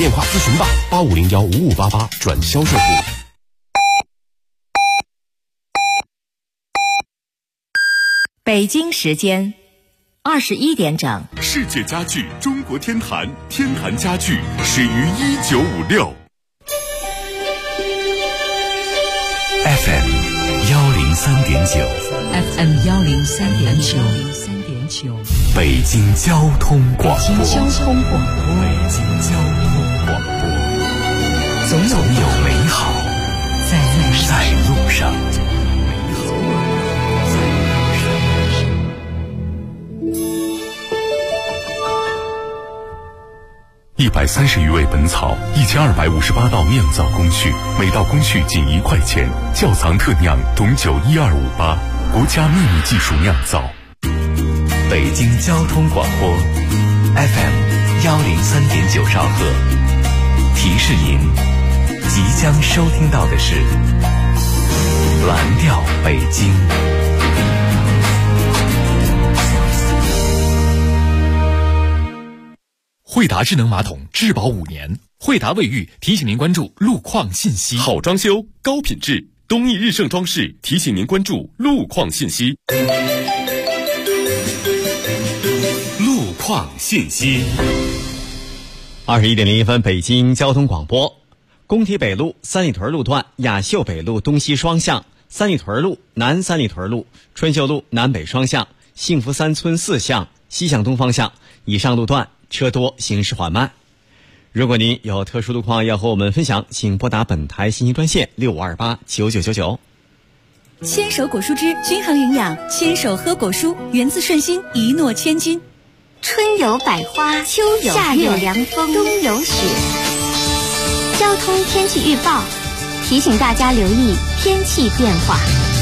电话咨询吧，85015588转销售部。 北京时间21点整。 世界家具中国天坛，天坛家具始于1956。 FM 103.9 FM 103.9 北京交通广播。 北京交通广播。 总有美好在路上。130余味本草，1258道酿造工序，每道工序仅1块钱。窖藏特酿董酒12588，国家秘密技术酿造。北京交通广播 FM 103.9兆赫，提示您即将收听到的是蓝调北京。 惠达智能马桶质保5年，惠达卫浴提醒您关注路况信息。 好装修，高品质，东益日盛装饰提醒您关注路况信息。路况信息。 21点01分，北京交通广播。工体北路三里屯路段雅秀北路东西双向，三里屯路南三里屯路春秀路南北双向，幸福三村4向西向东方向以上路段车多，行驶缓慢。如果您有特殊路况要和我们分享，请拨打本台信息专线65289999。 牵手果蔬汁均衡营养，牵手喝果蔬，源自顺心，一诺千金。 春有百花，秋有夏有凉风，冬有雪。交通天气预报提醒大家留意天气变化。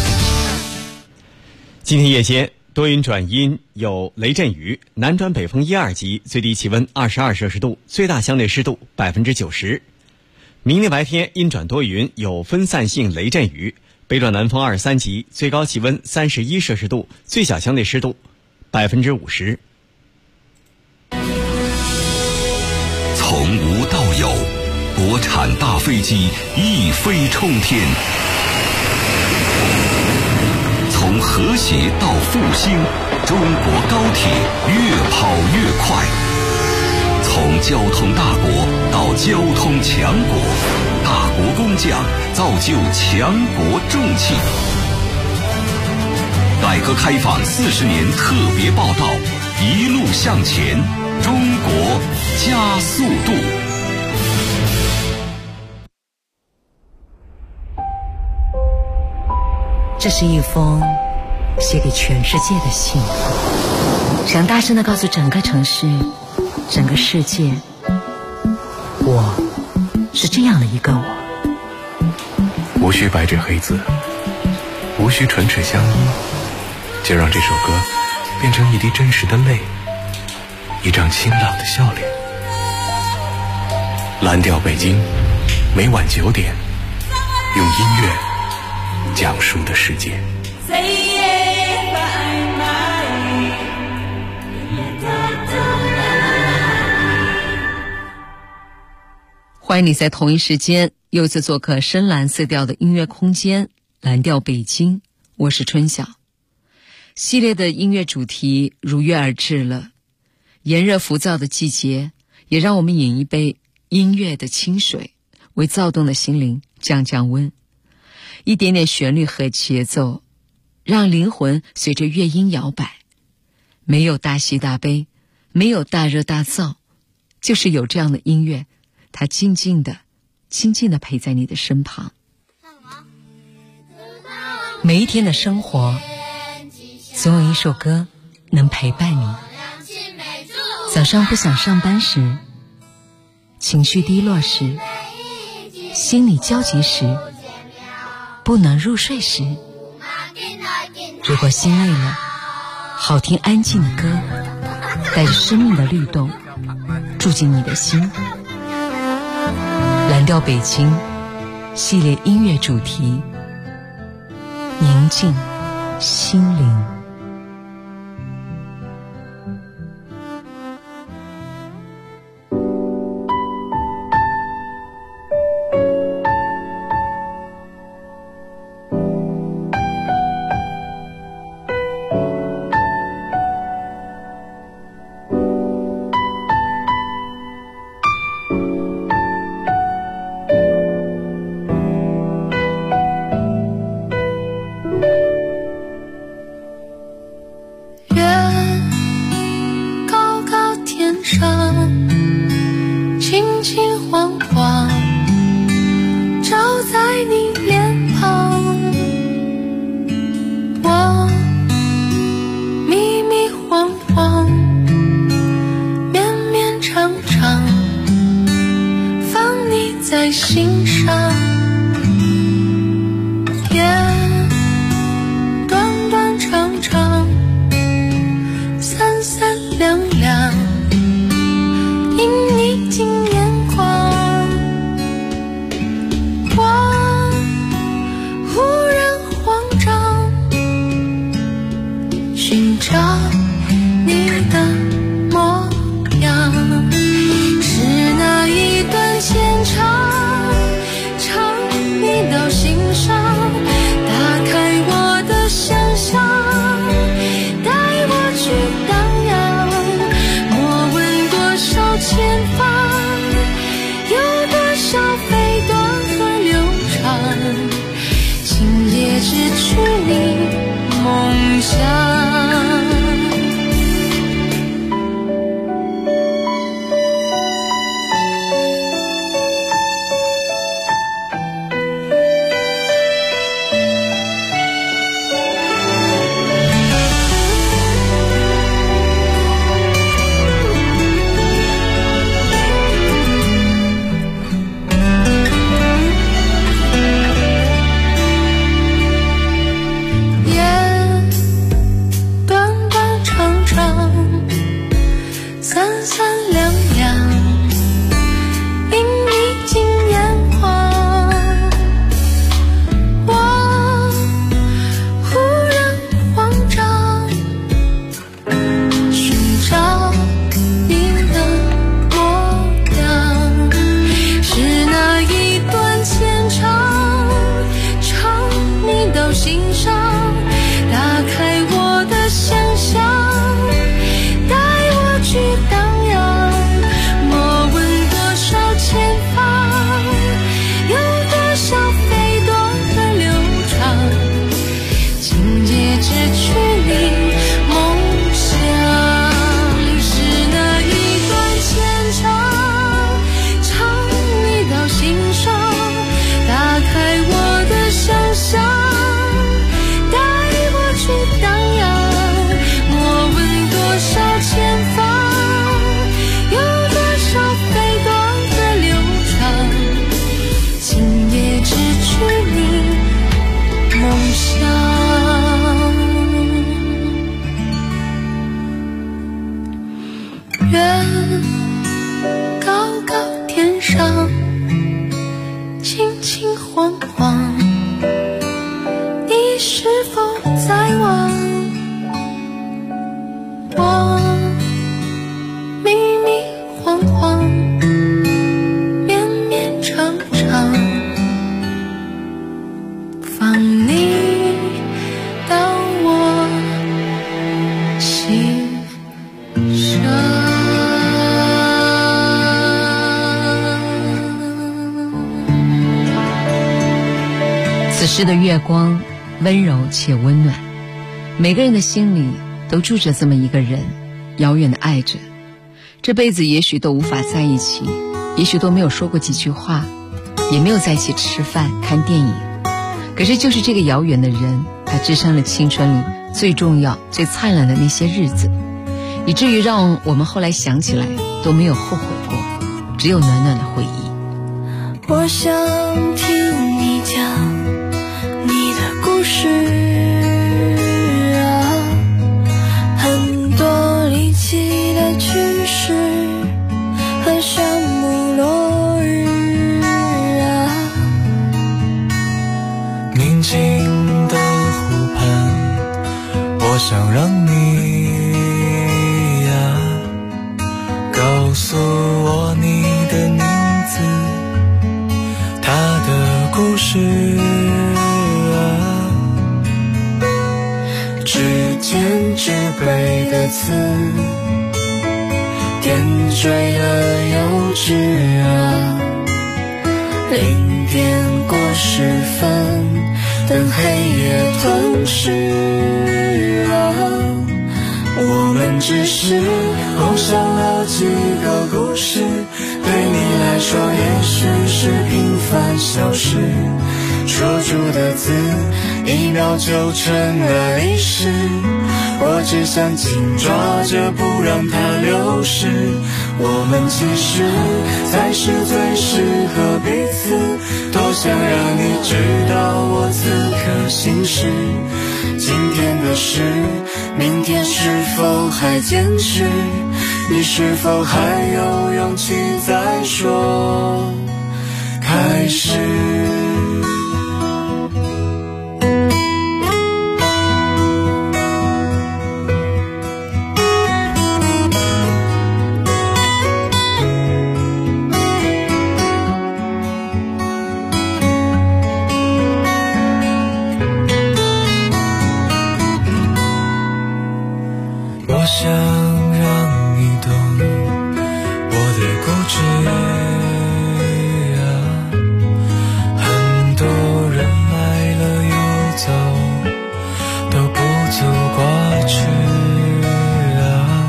今天夜间多云转阴，有雷阵雨，南转北风1、2级，最低气温22摄氏度，最大相对湿度90%。明天白天阴转多云，有分散性雷阵雨，北转南风2、3级，最高气温31摄氏度，最小相对湿度50%。 从无到有，国产大飞机一飞冲天。从和谐到复兴，中国高铁越跑越快。从交通大国到交通强国，大国工匠造就强国重器。改革开放40年特别报道，一路向前，中国加速度。 这是一封写给全世界的信，想大声地告诉整个城市，整个世界，我是这样的一个我。 无需白纸黑字，无需唇齿相依，就让这首歌变成一滴真实的泪，一张清朗的笑脸。蓝调北京，每晚9点，用音乐讲述的世界。 欢迎你在同一时间又次做客深蓝色调的音乐空间，蓝调北京，我是春晓。系列的音乐主题如约而至了，炎热浮躁的季节，也让我们饮一杯音乐的清水，为躁动的心灵降降温。一点点旋律和节奏，让灵魂随着乐音摇摆。没有大喜大悲，没有大热大燥，就是有这样的音乐，它静静地陪在你的身旁。每一天的生活，总有一首歌能陪伴你。早上不想上班时，情绪低落时，心里焦急时，不能入睡时，如果心累了，好听安静的歌，带着生命的律动，住进你的心。蓝调北京系列音乐主题，宁静心灵。 轻轻晃晃，照在你脸庞。我迷迷晃晃，绵绵长长，放你在心上。夜短短长长，三三两两，因你进眼眶。我忽然慌张，寻找你的模样，是那一段牵肠，唱你到心上，打开我的想象，带我去荡漾。莫问多少前方，有多少飞短和流长，今夜只取你梦想。 此时的月光温柔且温暖，每个人的心里都住着这么一个人，遥远的爱着，这辈子也许都无法在一起，也许都没有说过几句话，也没有在一起吃饭看电影，可是就是这个遥远的人，他支撑了青春里最重要最灿烂的那些日子，以至于让我们后来想起来都没有后悔过，只有暖暖的回忆。 我想听你讲你的故事啊，很多离奇的趣事和山木落日啊， 宁静的湖畔，我想让你呀告诉我你的名字，他的故事指尖之辈的刺，点缀了幼稚啊，零点过10分，等黑夜吞噬啊，我们只是共享了几个故事，对你来说也许是平凡小事，说出的字1秒就成了历史，我只想紧抓着不让它流失，我们其实才是最适合彼此，多想让你知道我此刻心事，今天的事明天是否还坚持，你是否还有勇气再说开始。 我想让你懂我的固执啊，很多人来了又走，都不足挂齿啊，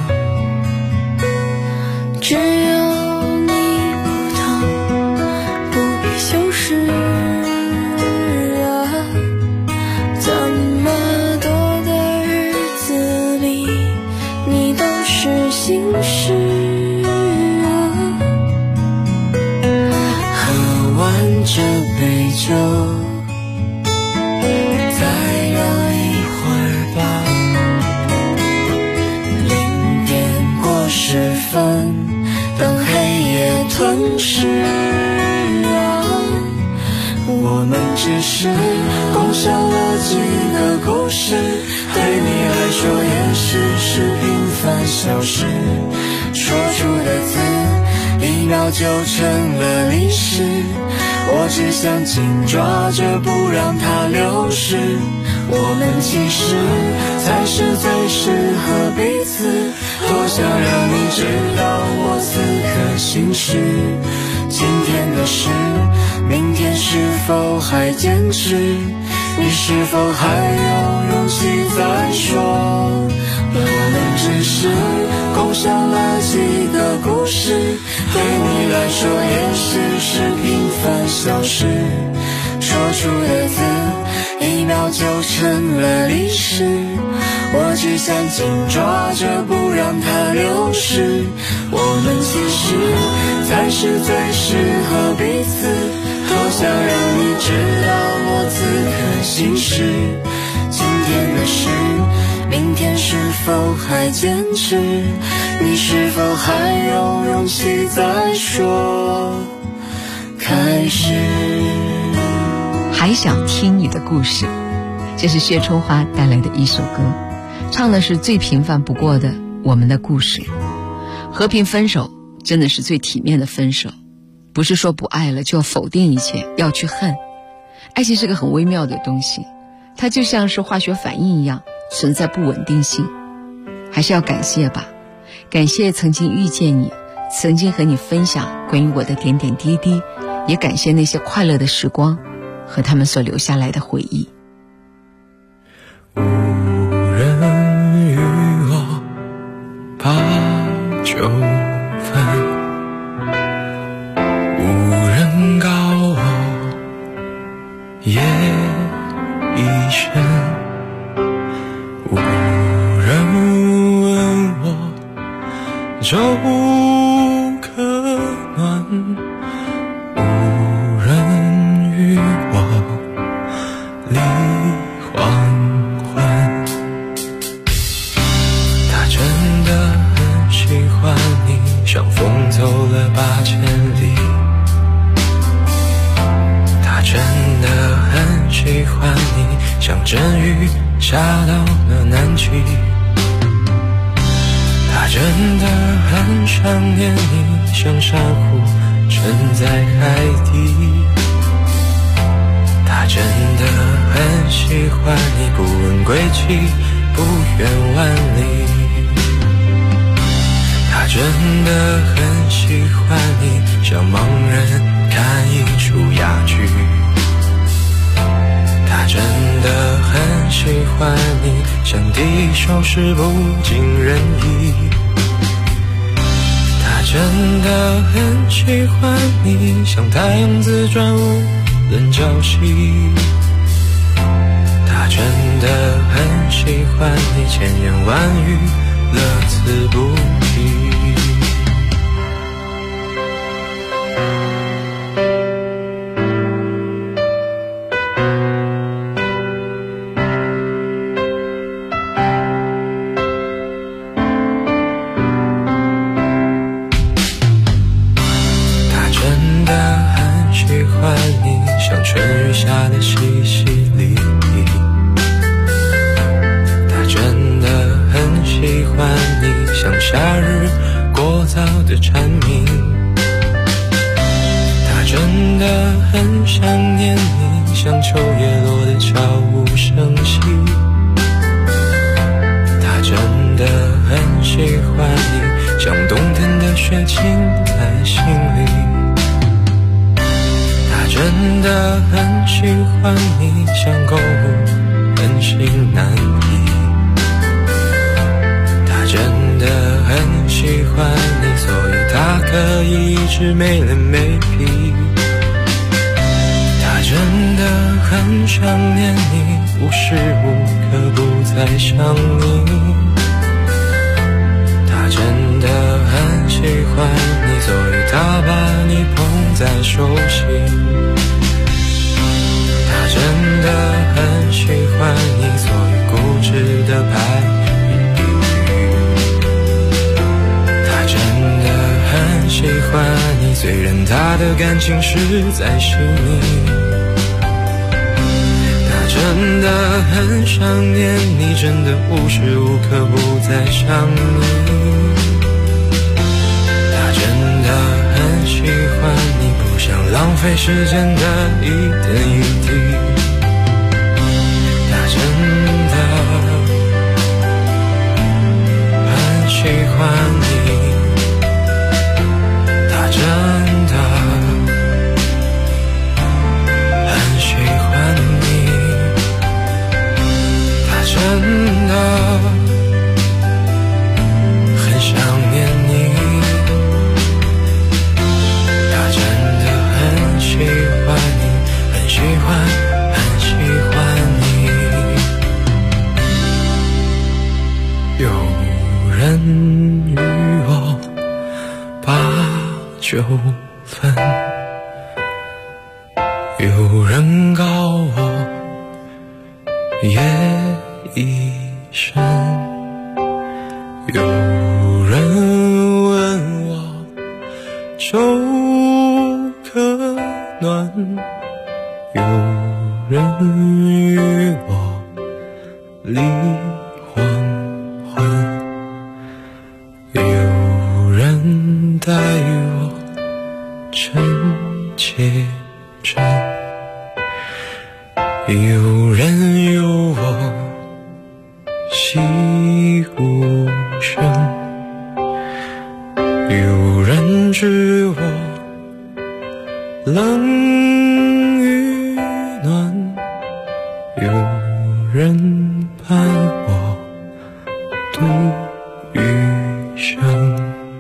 只有你不懂，不必修饰啊，这么多的日子里你都是心事啊， 喝完这杯酒再聊一会儿吧，0点过10分，等黑夜吞噬啊，我们只是共享了几个故事，对你来说也许是平凡小事，说出的字1秒就成了历史，我只想紧抓着不让它流失，我们其实才是最适合彼此，多想让你知道我此刻心事，今天的事明天是否还坚持，你是否还有勇气再说，我们只是共享了几个故事，对你来说也许是平凡小事，说出的字1秒就成了历史，我只想紧抓着不让它流失，我们其实才是最适合彼此，多想让你知道我此刻心事，今天的事明天是否还坚持，你是否还有勇气再说开始。 还想听你的故事，这是薛春花带来的一首歌，唱的是最平凡不过的我们的故事。和平分手真的是最体面的分手，不是说不爱了就要否定一切，要去恨。爱情是个很微妙的东西，它就像是化学反应一样，存在不稳定性。还是要感谢吧，感谢曾经遇见你，曾经和你分享关于我的点点滴滴，也感谢那些快乐的时光和他们所留下来的回忆。 无人与我8、9分，无人告我夜已深，无人问我粥可暖，无人与我离黄昏。他真的很喜欢你，像风走了8000里。他真的很喜欢你，像阵雨下到了南极。他真的很想念你，像珊瑚沉在海底。他真的很喜欢你，不问归期，不远万里。他真的很喜欢你，像盲人看一出哑剧。他真的很喜欢你，像敌手时不尽人意。他真的很喜欢你，像太阳自转无论朝夕。他真的很喜欢你，千言万语乐此不疲。春雨下的淅淅沥沥，他真的很喜欢你，像夏日过早的蝉鸣。他真的很想念你，像秋叶落的悄无声息。他真的很喜欢你，像冬天的雪浸在心里。真的很喜欢你，像购物很心难移。他真的很喜欢你，所以他可以一直没脸没皮。他真的很想念你，无时无刻不在想你。他真的很喜欢你，所以他把你捧在手心。他真的很喜欢你，所以固执的拍一语。他真的很喜欢你，虽然他的感情实在细腻。他真的很想念你，真的无时无刻不在想你。他真的很喜欢你，不想浪费时间的一点一滴。他真的很喜欢你，他真的很喜欢你，他真的很想念你。他真的很喜欢你，很喜欢，很喜欢你。有人与我8、9分，有人告我夜已深，有人问我粥可暖，有人与我离黄昏，有人带我真切真，有人有我细无声，有人知我冷与暖，有人伴我度余生。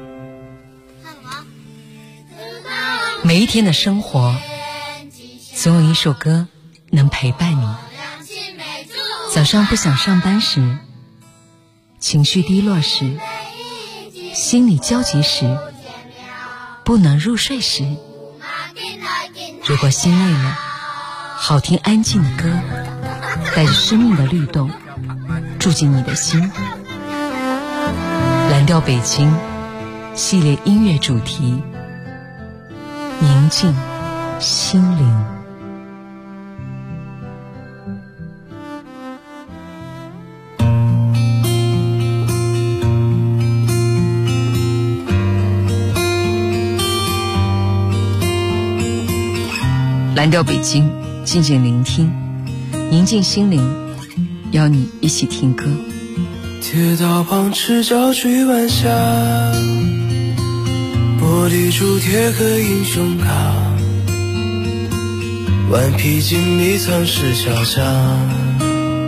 每一天的生活，总有一首歌能陪伴你。早上不想上班时，情绪低落时，心里焦急时，不能入睡时，如果心累了，好听安静的歌，带着生命的律动，住进你的心。蓝调北京系列音乐主题，宁静心灵。蓝调北京，静静聆听，宁静心灵，邀你一起听歌。 铁道旁赤脚追晚霞，玻璃珠贴个英雄卡，顽皮筋迷藏石桥下，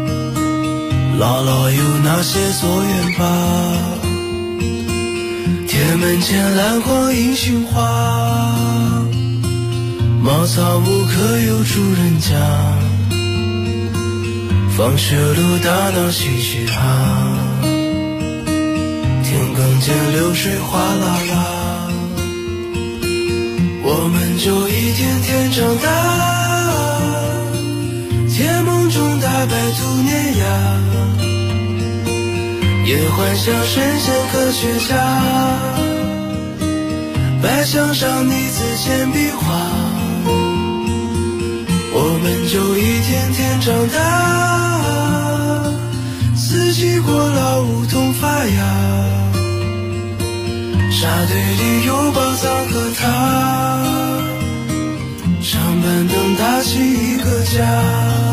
姥姥有那些作业吧， 铁门前篮筐银杏花，茅草屋可有主人家，放学路打闹嬉嘻哈，田埂间流水哗啦啦，我们就一天天长大，甜梦中大白兔碾压，也幻想神仙科学家，白墙上泥字铅笔画，我们就一天天长大，四季过老梧桐发芽，沙堆里有宝藏和他，长板凳搭起一个家。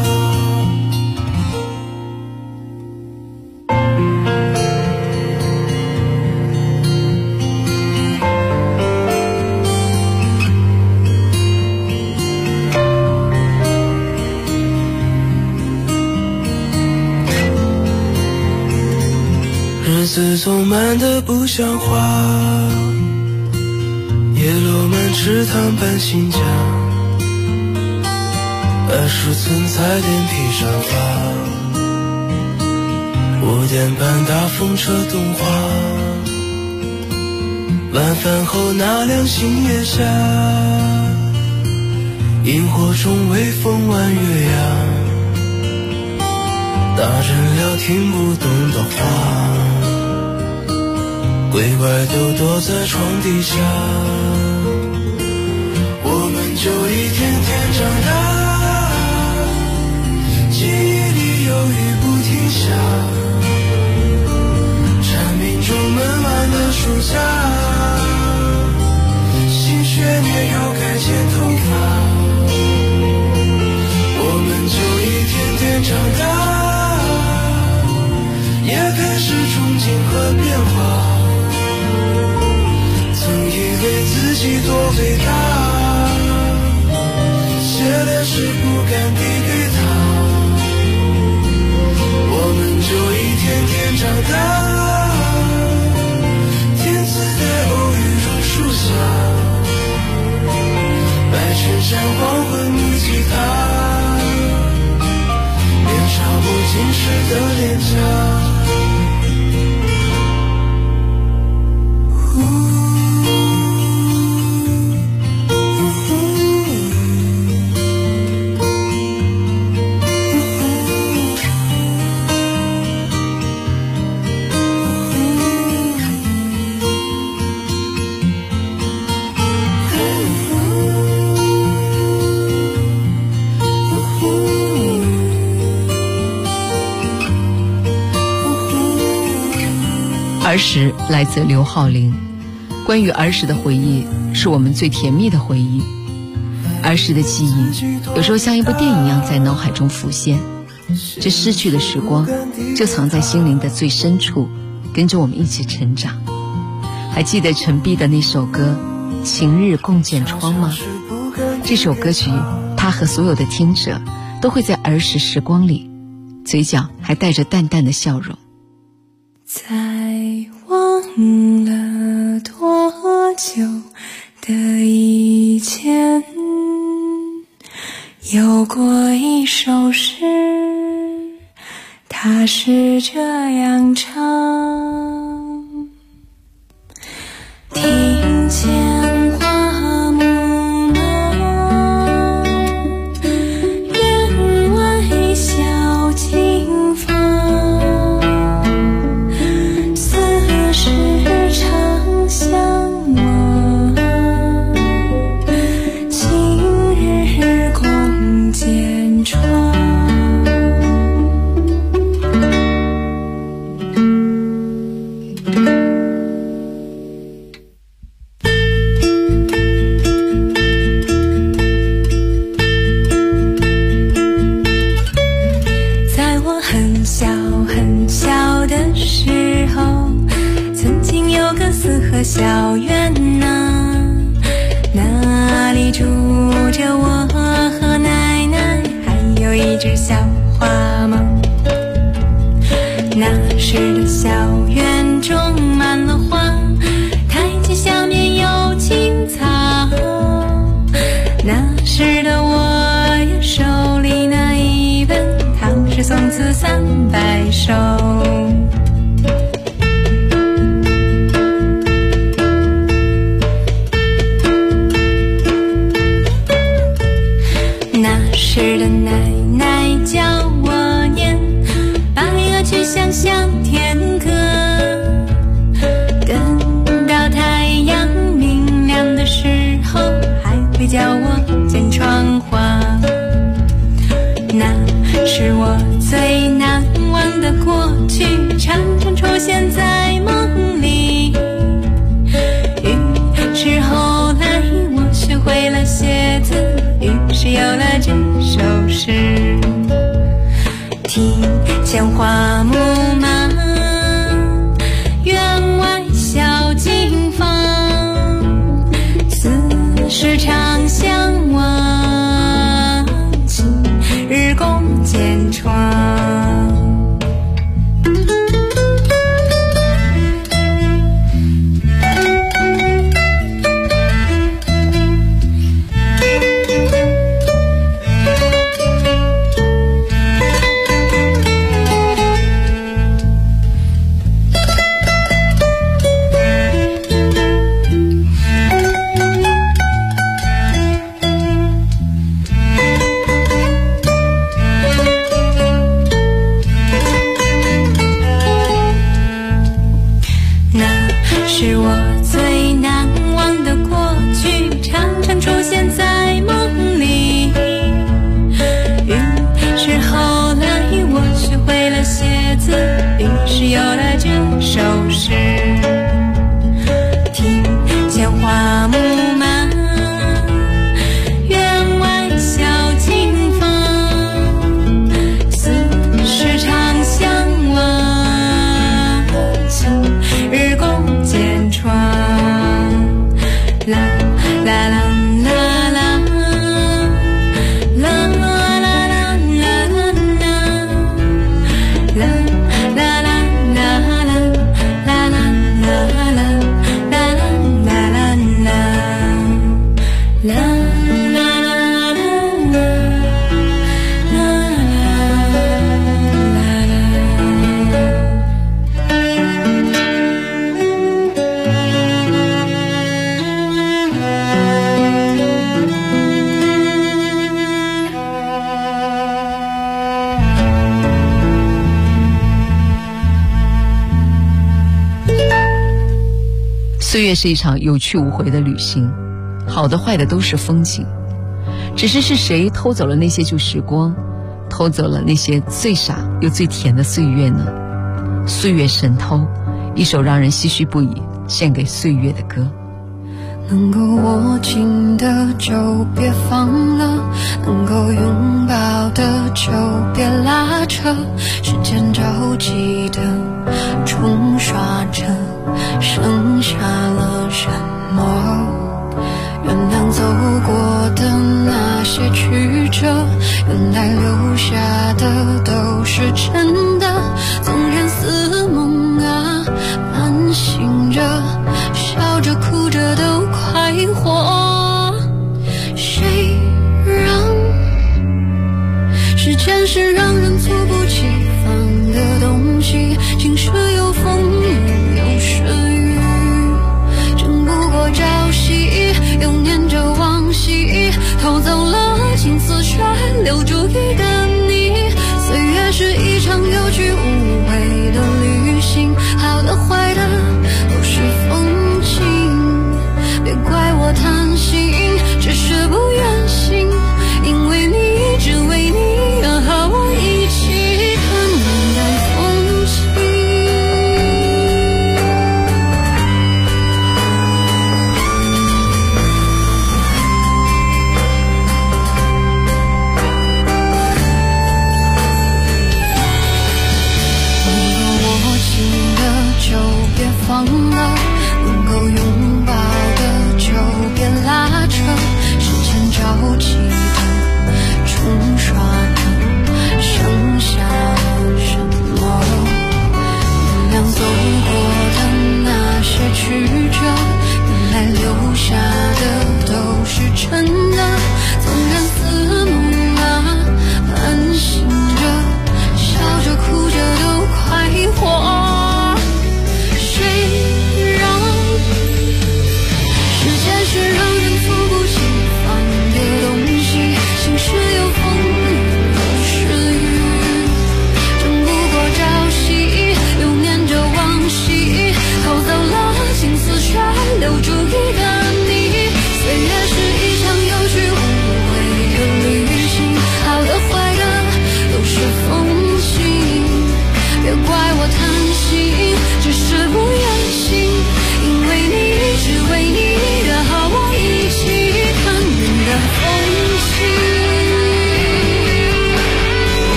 日子总慢得不像话，叶落满池塘搬新家，20寸彩电披上发，5点半大风车动画，晚饭后那凉星夜下，萤火虫微风弯月牙，大人聊听不懂的话，鬼怪都躲在床底下，我们就一天天长大，记忆里有雨不停下，蝉鸣中闷完了暑假，新学年又该剪头发，我们就一天天长大，也开始憧憬和变化，以为自己多伟大，写的诗不敢递给他，我们就一天天长大，天自带偶遇榕树下，白衬衫黄昏木吉他，年少不经事的脸颊， 儿时来自刘浩林。关于儿时的回忆，是我们最甜蜜的回忆。儿时的记忆有时候像一部电影一样在脑海中浮现，这逝去的时光就藏在心灵的最深处，跟着我们一起成长。还记得陈碧的那首歌《晴日共剪窗》吗？这首歌曲它和所有的听者都会在儿时时光里，嘴角还带着淡淡的笑容。 在忘了多久的以前，有过一首诗，它是这样唱：听见花木忙，员外小径芳，似是长相望，今日共剪窗。小院啊，那里住着我和奶奶，还有一只小花猫。那时的小院种满了花， 白首。那时的奶奶教我念白鹅曲项向天歌，等到太阳明亮的时候还会叫我剪窗花。那是我最难忘的过去，常常出现在梦里。于是后来我学会了写字，于是有了这首诗。庭前花木马，院外小径芳，似是长相望，今日共剪窗。是我最难忘的过去，常常出现在梦里。于是后来我学会了写字，于是有了这首诗。庭前花木马，院外小径芳，似是长相望，今日共剪窗。啦啦啦啦啦啦啦啦啦啦岁月是一场有去无回的旅行，好的坏的都是风景，只是谁偷走了那些旧时光，偷走了那些最傻又最甜的岁月呢？岁月神偷，一首让人唏嘘不已献给岁月的歌。 能够握紧的就别放了，能够拥抱的就别拉扯，时间着急的冲刷着，剩下了什么？原谅走过的那些曲折，原来留下的都是真的，纵然似梦啊，半醒着，笑着哭着都快活。谁让时间是让人猝不及防的东西，晴时有风有时雨，争不过朝夕，又念着往昔，偷走了青丝却留住一个你。岁月是一场有去无回的旅行，好的坏的都是风景，别怪我贪心，只是不愿醒，因为你只为你而和我一起看云淡风轻。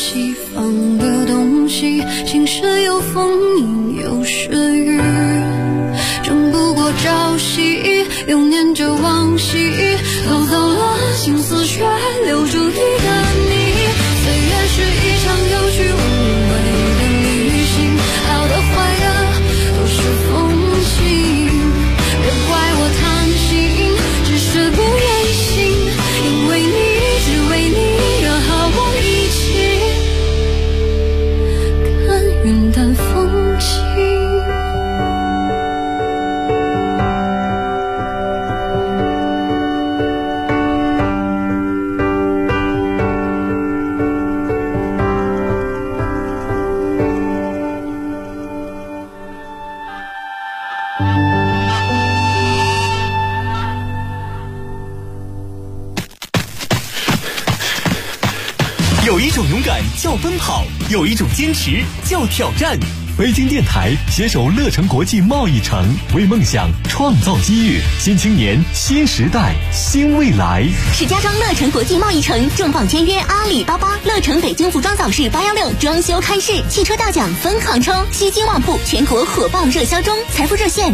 西方的东西，晴时有风阴有时雨，争不过朝夕，又念着往昔，偷走了心思却留住你的你。岁月是一场有去无回的旅行，好的坏的都是风景，别怪我贪心，只是不忍心，因为你只为你约好我一起看云淡风轻。 有一种勇敢叫奔跑，有一种坚持叫挑战。北京电台携手乐城国际贸易城，为梦想创造机遇。新青年，新时代，新未来。 石家庄乐城国际贸易城重磅签约阿里巴巴，乐城北京服装早市816装修开市，汽车大奖分行抽，西京旺铺全国火爆热销中，财富热线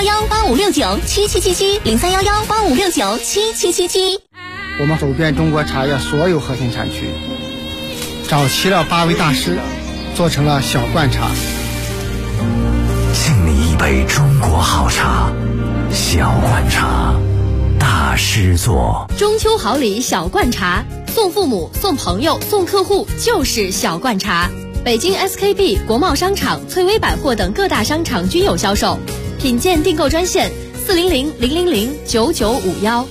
031185697777，031185697777。 我们走遍中国茶叶所有核心产区，找齐了8位大师，做成了小罐茶。 敬你一杯中国好茶，小罐茶，大师做。 中秋好礼小罐茶，送父母、送朋友、送客户就是小罐茶。北京 SKP、国贸商场、翠微百货等各大商场均有销售。品鉴订购专线400-000-9951。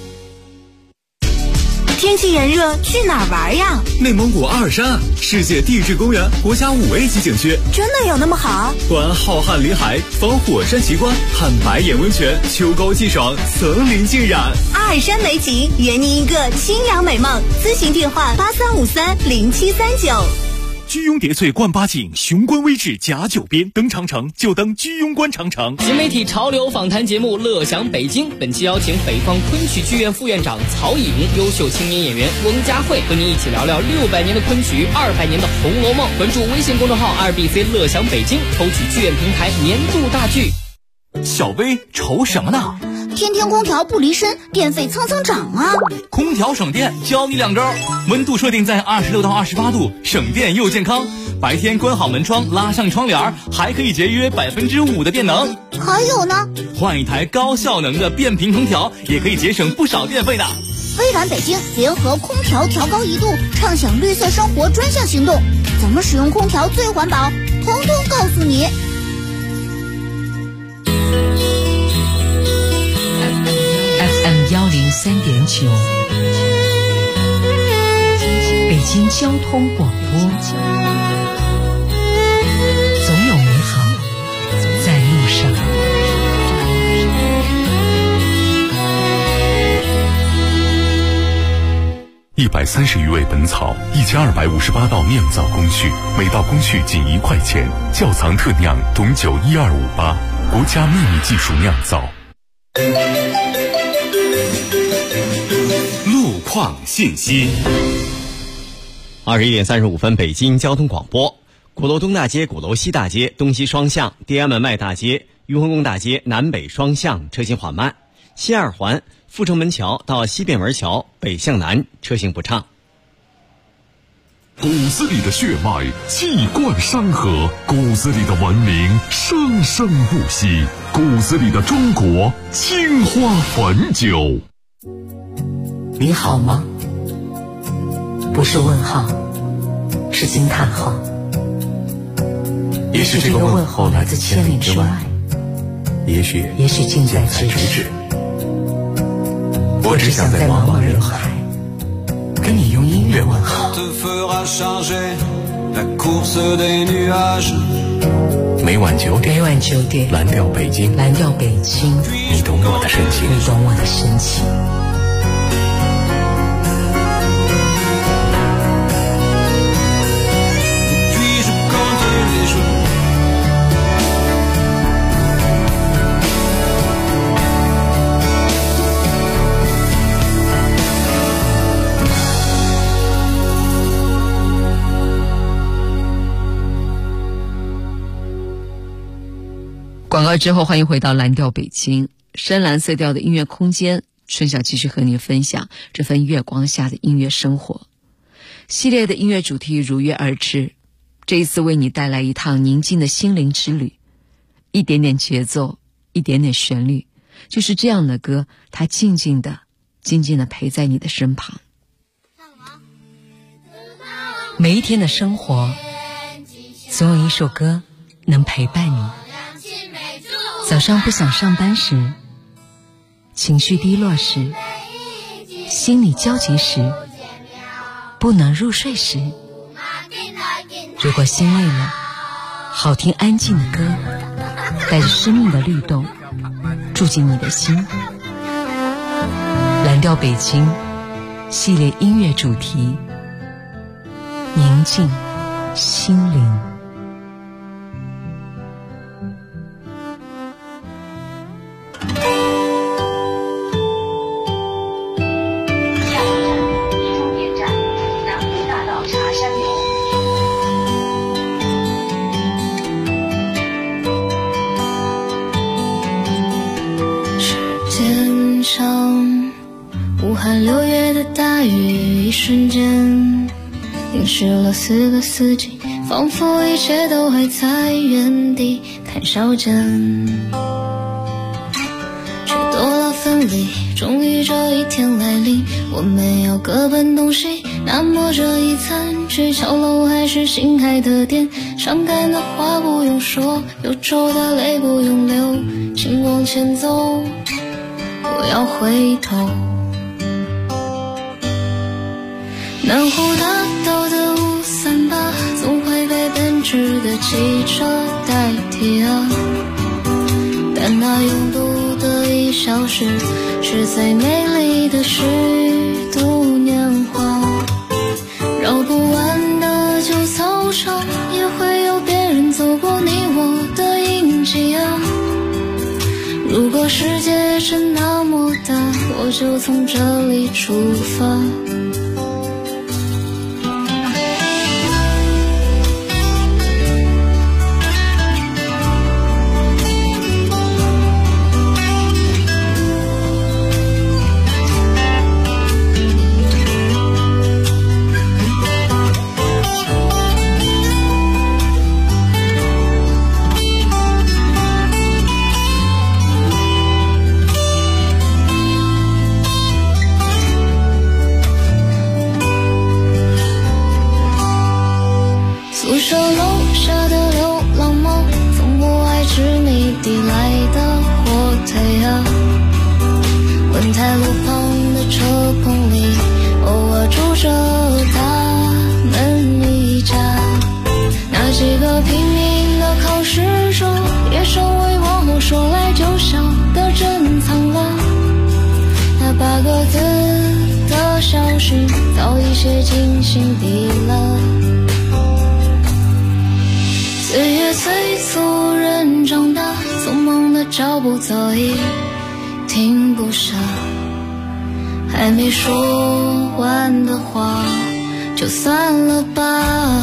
天气炎热，去哪儿玩呀？ 内蒙古阿尔山，世界地质公园国家5A级景区。 真的有那么好？ 观浩瀚林海，访火山奇观，看白眼温泉，秋高气爽，层林尽染。 阿尔山美景，圆您一个清凉美梦。咨询电话83530739。 居庸叠翠冠八景，雄关微志甲9边，登长城就登居庸关长城。 新媒体潮流访谈节目《乐享北京》，本期邀请北方昆曲剧院副院长曹颖、优秀青年演员翁佳慧，和您一起聊聊600年的昆曲，200年的《红楼梦》。关注微信公众号2BC 乐享北京，抽取剧院平台年度大剧。 小薇愁什么呢？ 天天空调不离身，电费蹭蹭涨啊！ 空调省电，教你2招：温度设定在26到28度，省电又健康。白天关好门窗，拉上窗帘，还可以节约5%的电能。 还有呢， 换一台高效能的变频空调，也可以节省不少电费的。 微软北京联合空调调高1度，畅享绿色生活专项行动，怎么使用空调最环保，统统告诉你。 103.9，北京交通广播，总有美好在路上。 130余味本草，1258道酿造工序，每道工序仅1块钱。窖藏特酿董酒12588，国家秘密技术酿造。 路况信息。 21点35分，北京交通广播。鼓楼东大街、鼓楼西大街东西双向，地安门外大街、雍和宫大街南北双向车行缓慢。西二环阜成门桥到西便门桥北向南车行不畅。 骨子里的血脉气贯山河，骨子里的文明生生不息，骨子里的中国青花汾酒。 你好吗？不是问号，是惊叹号。 也许这个问候来自千里之外，也许近在咫尺。我只想在茫茫人海跟你用音乐问好。每晚9点，蓝调北京，你懂我的深情。 广告之后，欢迎回到蓝调北京，深蓝色调的音乐空间，春晓继续和您分享这份月光下的音乐生活。系列的音乐主题如约而至，这一次为你带来一趟宁静的心灵之旅，一点点节奏，一点点旋律，就是这样的歌，它静静地陪在你的身旁。每一天的生活，总有一首歌能陪伴你。早上不想上班时，情绪低落时，心里焦急时，不能入睡时，如果心累了，好听安静的歌，带着生命的律动，住进你的心。蓝调北京系列音乐主题，宁静心灵。 武汉6月的大雨，一瞬间淋湿了4个四季，仿佛一切都还在原地看笑间，却多了分离。终于这一天来临，我们要各奔东西，那么这一餐去桥楼还是新开的店，伤感的话不用说，忧愁的泪不用流，请往前走，不要回头。南湖大道的538总会被奔驰的汽车代替啊，但那拥堵的1小时是最美丽的虚度年华。绕不完的旧操场，也会有别人走过你我的印记啊。如果世界真那么大，我就从这里出发。宿舍楼下的流浪猫，从不爱吃你递来的火腿啊。文泰路旁的车棚里，偶尔住着他们一家。那几个拼命的考试中，也成为往后说来就笑的珍藏了。那8个字的消息，早已写进心底了。岁月催促人长大，匆忙的脚步早已停不下，还没说完的话就算了吧。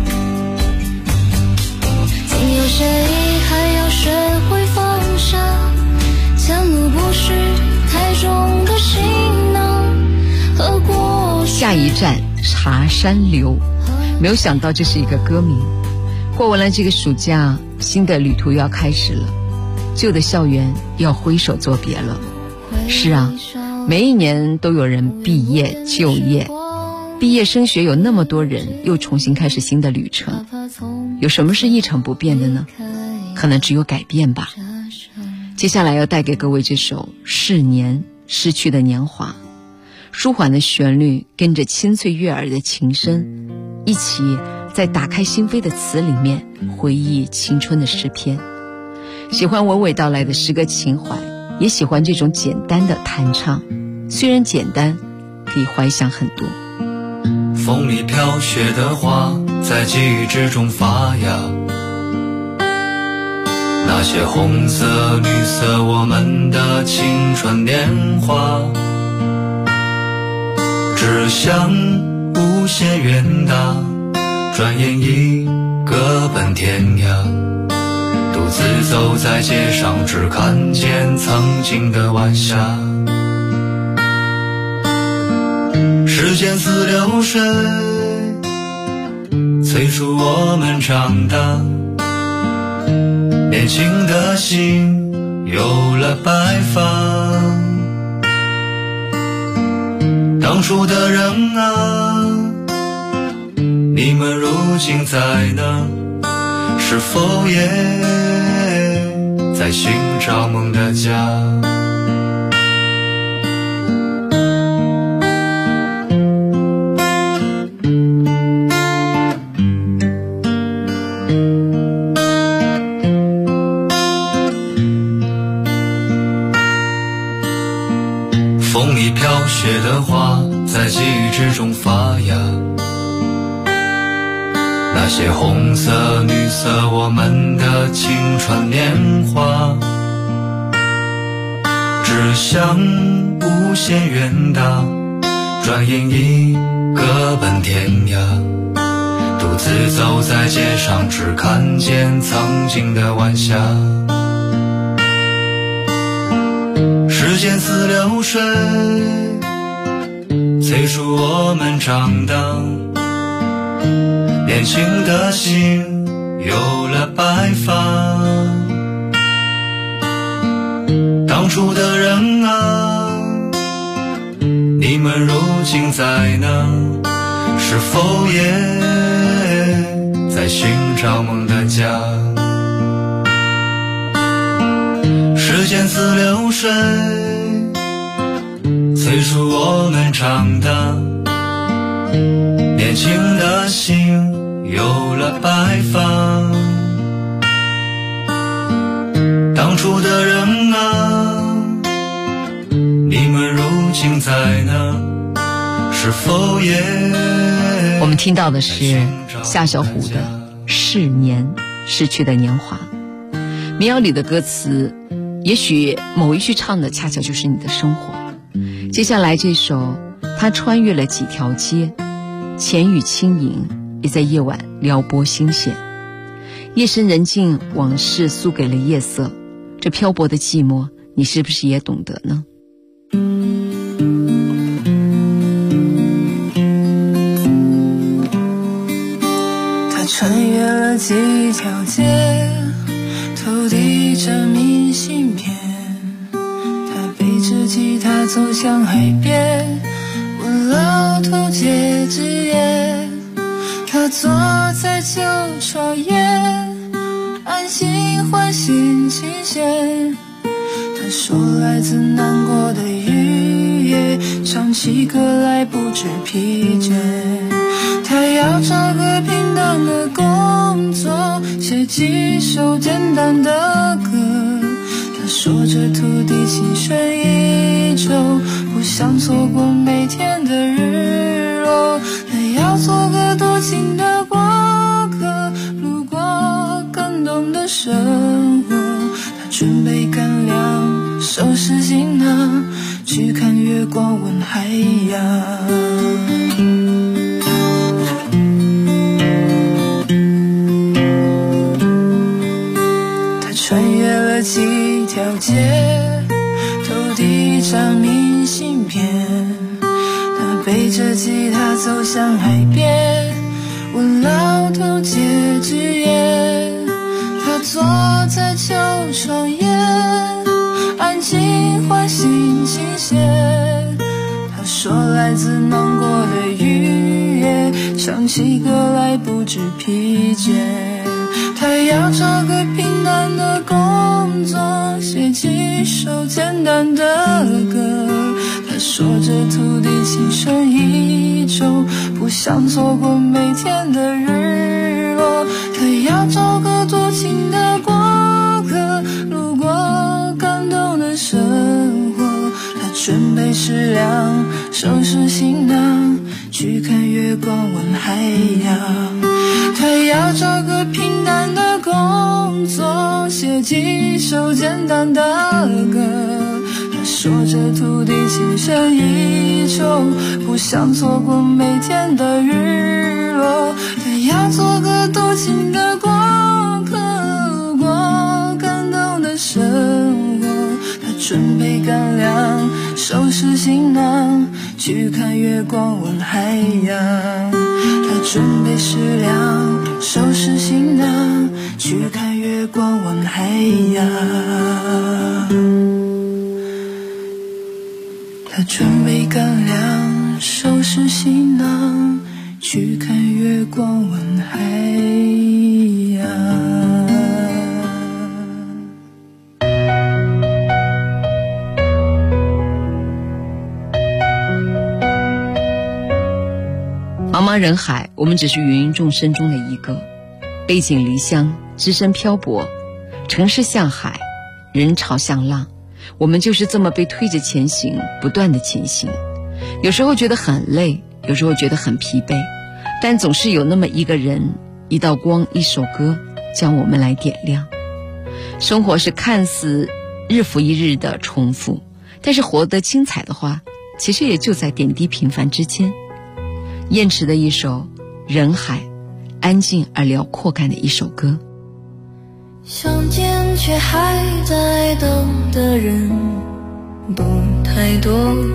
总有些遗憾要学会放下，前路不是太重的行囊和过去。 下一站茶山流，没有想到这是一个歌名。过完了这个暑假，新的旅途又要开始了，旧的校园要挥手作别了。是啊，每一年都有人毕业就业，毕业升学有那么多人又重新开始新的旅程。有什么是一成不变的呢？可能只有改变吧。接下来要带给各位这首《逝年失去的年华》，舒缓的旋律跟着清脆悦耳的琴声，一起在打开心扉的词里面回忆青春的诗篇。喜欢娓娓道来的诗歌情怀，也喜欢这种简单的弹唱，虽然简单，可以怀想很多。 风里飘雪的花在记忆之中发芽，那些红色绿色我们的青春年华，只想无限远大，转眼已各奔天涯，独独自走在街上，只看见曾经的晚霞。时间似流水，催促我们长大，年轻的心有了白发。当初的人啊，你们如今在哪？是否也在寻找梦的家？风里飘雪的花，在记忆之中发芽。那些红色绿色，我们的青春年华，只想无限远大，转眼已各奔天涯。独自走在街上，只看见曾经的晚霞。时间似流水，催促我们长大，年轻的心有了白发。当初的人啊，你们如今在哪？是否也在寻找梦的家？时间似流水，催促我们长大，年轻的心有了白发。当初的人啊，你们如今在哪？是否也…… 我们听到的是夏小虎的《逝年》，逝去的年华。民谣里的歌词，也许某一句唱的恰巧就是你的生活。接下来这首，他穿越了几条街，浅雨轻盈，也在夜晚撩拨心弦。夜深人静，往事诉给了夜色，这漂泊的寂寞，你是不是也懂得呢？ 他穿越了几条街，投递着明信片，他背着吉他走向海边，问老头借支烟。他坐在旧床沿，安心唤醒琴弦。他说来自南国的雨夜，唱起歌来不知疲倦。他要找个平淡的工作，写几首简单的歌。他说着土地青春依旧，不想错过每天的日落。他要做个多情的过客，路过更懂的生活。他准备干粮，收拾行囊，去看月光问海洋。穿越了几条街，投递张明信片。他背着吉他走向海边，问老头借支烟。他坐在旧床沿，安静唤醒琴弦。他说来自南国的雨夜，唱起歌来不知疲倦。他要找个平淡的工作，写几首简单的歌。他说着土地青春依旧，不想错过每天的日落。他要找个多情的过客，路过感动的生活。他准备食粮，收拾行囊，去看月光问海洋。他要找个平淡的工作，写几首简单的歌。他说着土地青春依旧，不想错过每天的日落。他要做个多情的过客，路过准备干粮，收拾行囊，去看月光问海洋。他准备食粮，收拾行囊，去看月光问海洋。他准备干粮，收拾行囊，去看月光问海洋。 茫茫人海，我们只是芸芸众生中的一个，背井离乡，只身漂泊，城市像海，人潮像浪，我们就是这么被推着前行，不断的前行。有时候觉得很累，有时候觉得很疲惫，但总是有那么一个人，一道光，一首歌，将我们来点亮。生活是看似日复一日的重复，但是活得精彩的话，其实也就在点滴平凡之间。燕池的一首《人海》，安静而辽阔感的一首歌。 相见却还在等的人不太多，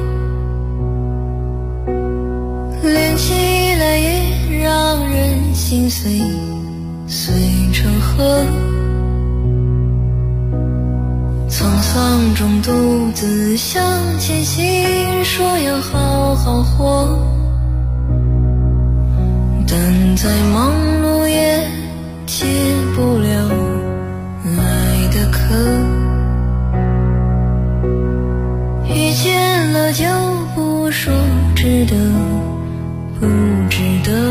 连起来也让人心碎，碎成河。沧桑中独自向前行，说要好好活，但再忙碌也解不了爱的渴。遇见了就不说值得不值得，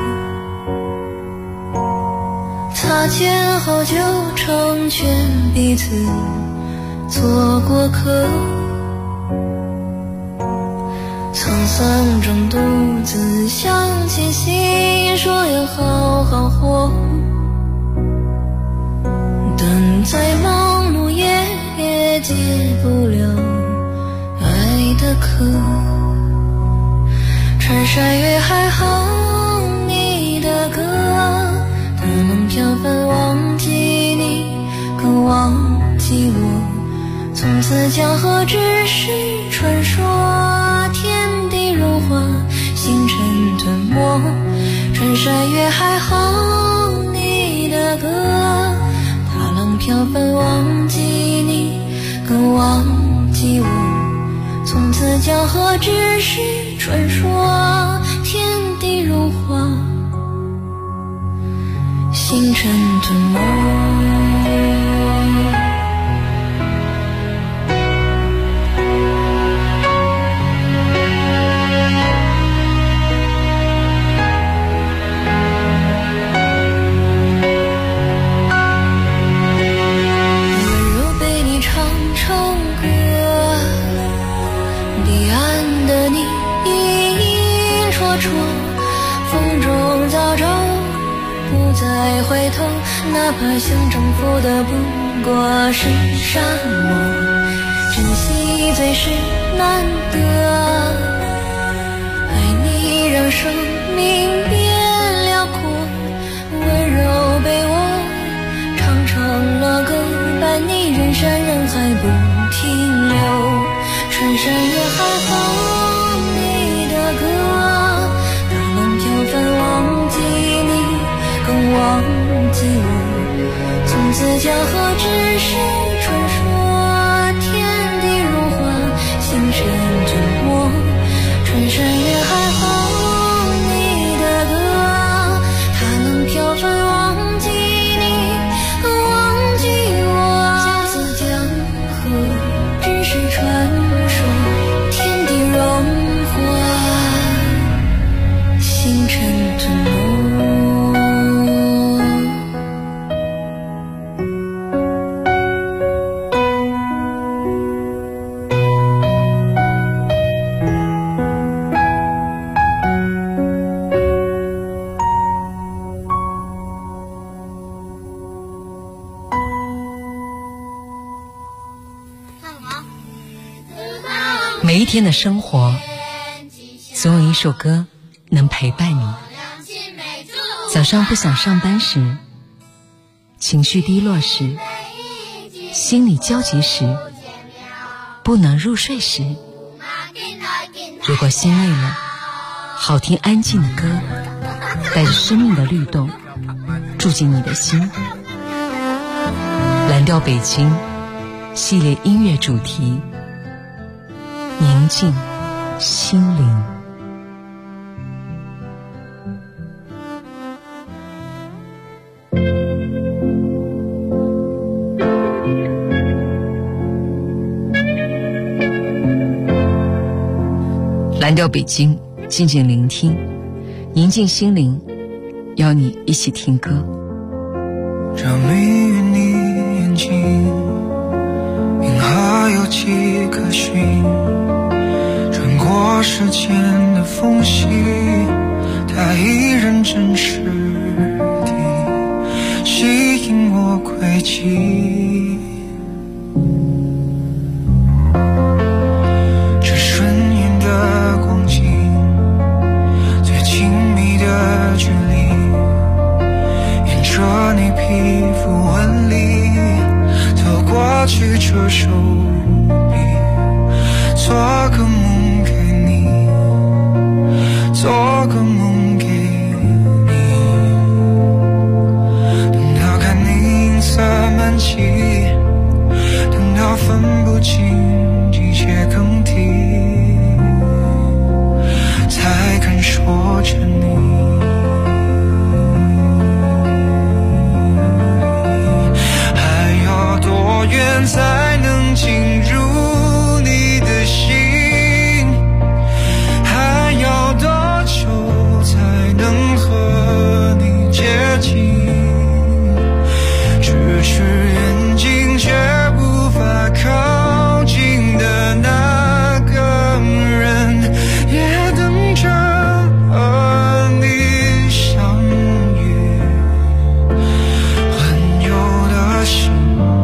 擦肩后就成全彼此做过客。沧桑中独自向前行，说要好好活，但再忙碌也解不了爱的渴。穿山越海哼你的歌，它能飘帆忘记你，更忘记我。从此江河只是传说，天地融化，星辰吞没。穿山越海哼你的歌，它能飘帆忘记你，更忘记我。从此江河只是传说，天地融化，星辰吞没。风中早朝，不再回头，哪怕想征服的不过是沙漠。珍惜最是难得，爱你让生命变辽阔，温柔被我唱成了歌，伴你人山人海不停留。穿山越海哼你的歌，忘记你，更忘记我。从此江河只是传说，天地融化，星辰吞没。穿山越海哼你的歌，它能飘帆忘记你，更忘记我。从此江河只是传说，天地融化，星辰吞没。 每一天的生活，总有一首歌能陪伴你。早上不想上班时，情绪低落时，心里焦急时， 不能入睡时，如果心累了，好听安静的歌，带着生命的律动，住进你的心。蓝调北京系列音乐主题，宁静心灵。蓝调北京，静静聆听，宁静心灵，邀你一起听歌。 着迷于你眼睛，银河有迹可循，穿过时间的缝隙，它依然真实地吸引我轨迹。这瞬眼的光景，最亲密的距离，沿着你皮肤纹理走过去，这手臂做个梦给你，做个梦给你。等到看你银色满际，等到分不清季节更替，才敢说着你。多远才能进入你的心？还要多久才能和你接近？咫尺远近却无法靠近的那个人，也等着和你相遇。环游的心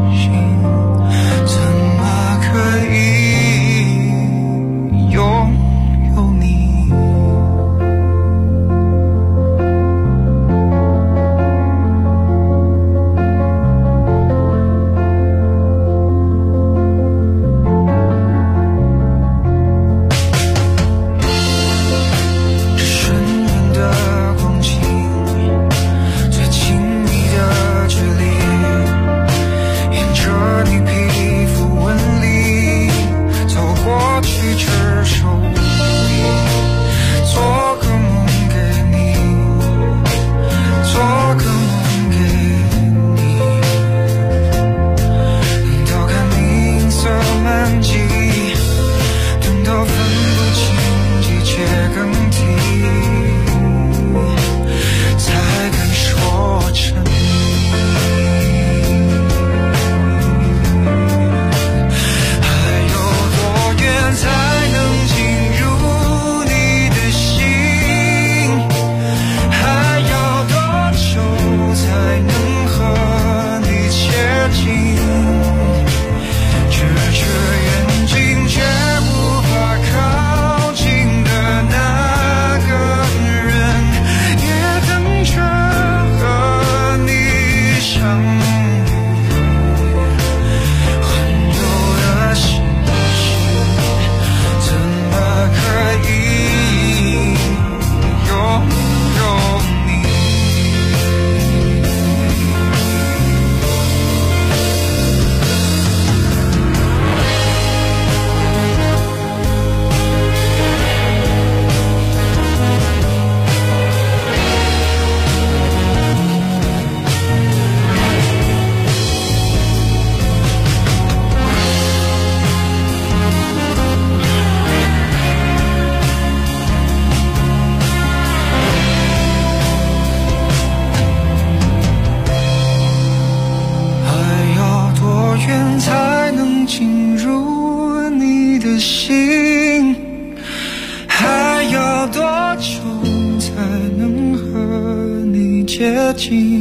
接近，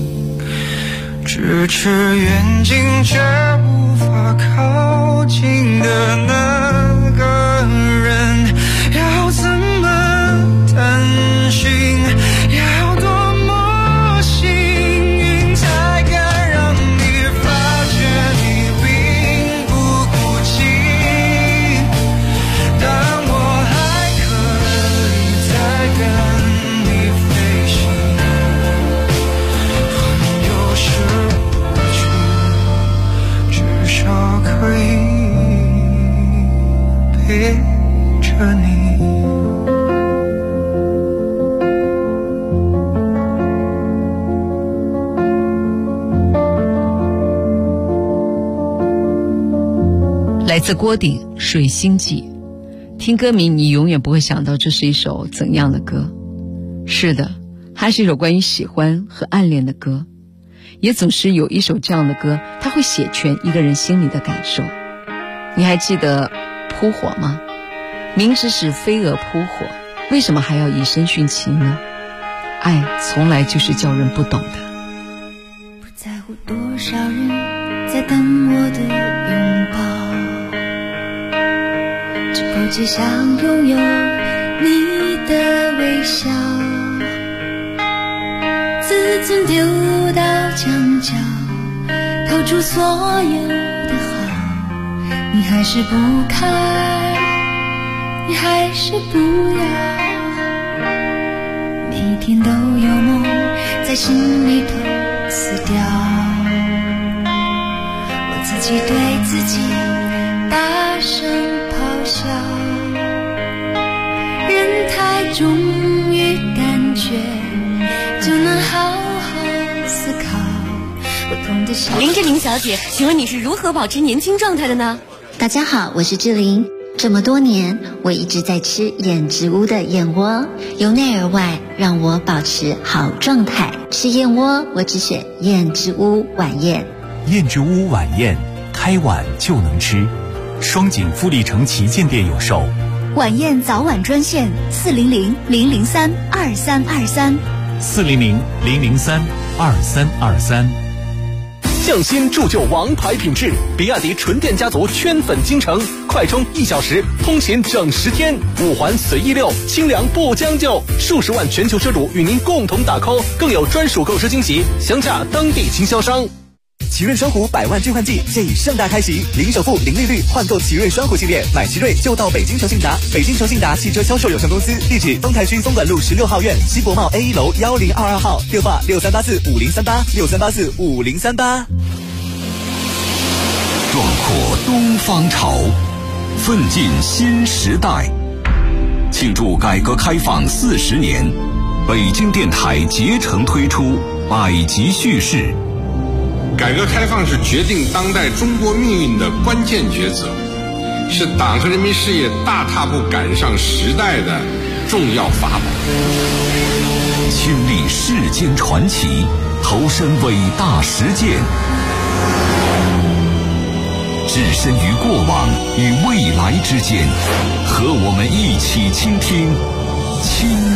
咫尺远近却无法靠近的那个人，要怎么探寻？要多么幸运，才敢让你发觉你并不孤寂？ 来自郭顶《水星记》。听歌名你永远不会想到这是一首怎样的歌。是的，它是一首关于喜欢和暗恋的歌，也总是有一首这样的歌，它会写全一个人心里的感受。你还记得扑火吗？明知是飞蛾扑火，为什么还要以身殉情呢？爱从来就是叫人不懂的。 不在乎多少人在等我的拥抱，只够只想拥有你的微笑。自尊丢到墙角，掏出所有的好，你还是不看，你还是不要。每天都有梦在心里头死掉，我自己对自己大声咆哮。人太忠于感觉，就能好好思考。我懂得想。 林志玲小姐，请问你是如何保持年轻状态的呢？ 大家好，我是志玲。这么多年，我一直在吃燕之屋的燕窝，由内而外让我保持好状态。吃燕窝，我只选燕之屋晚宴。 燕之屋晚宴，开碗就能吃。双井富力城旗舰店有售。 晚宴早晚专线400-003-2323。 400-003-2323。匠心铸就王牌品质，比亚迪纯电家族圈粉精诚，快充1小时，通勤整10天，5环随意溜，清凉不将就，数十万全球车主与您共同打 call， 更有专属购车惊喜，详洽当地经销商。奇瑞双虎100万置换季现已盛大开启，零首付、零利率换购奇瑞双虎系列，买奇瑞就到北京诚信达。北京诚信达汽车销售有限公司，地址丰台区松管路16号院西国贸 A1 楼1022号，电话63845038，63845038。 壮阔东方潮，奋进新时代。庆祝改革开放40年，北京电台竭诚推出百集叙事。 改革开放是决定当代中国命运的关键抉择，是党和人民事业大踏步赶上时代的重要法宝。 亲历世间传奇，投身伟大实践，置身于过往与未来之间，和我们一起倾听青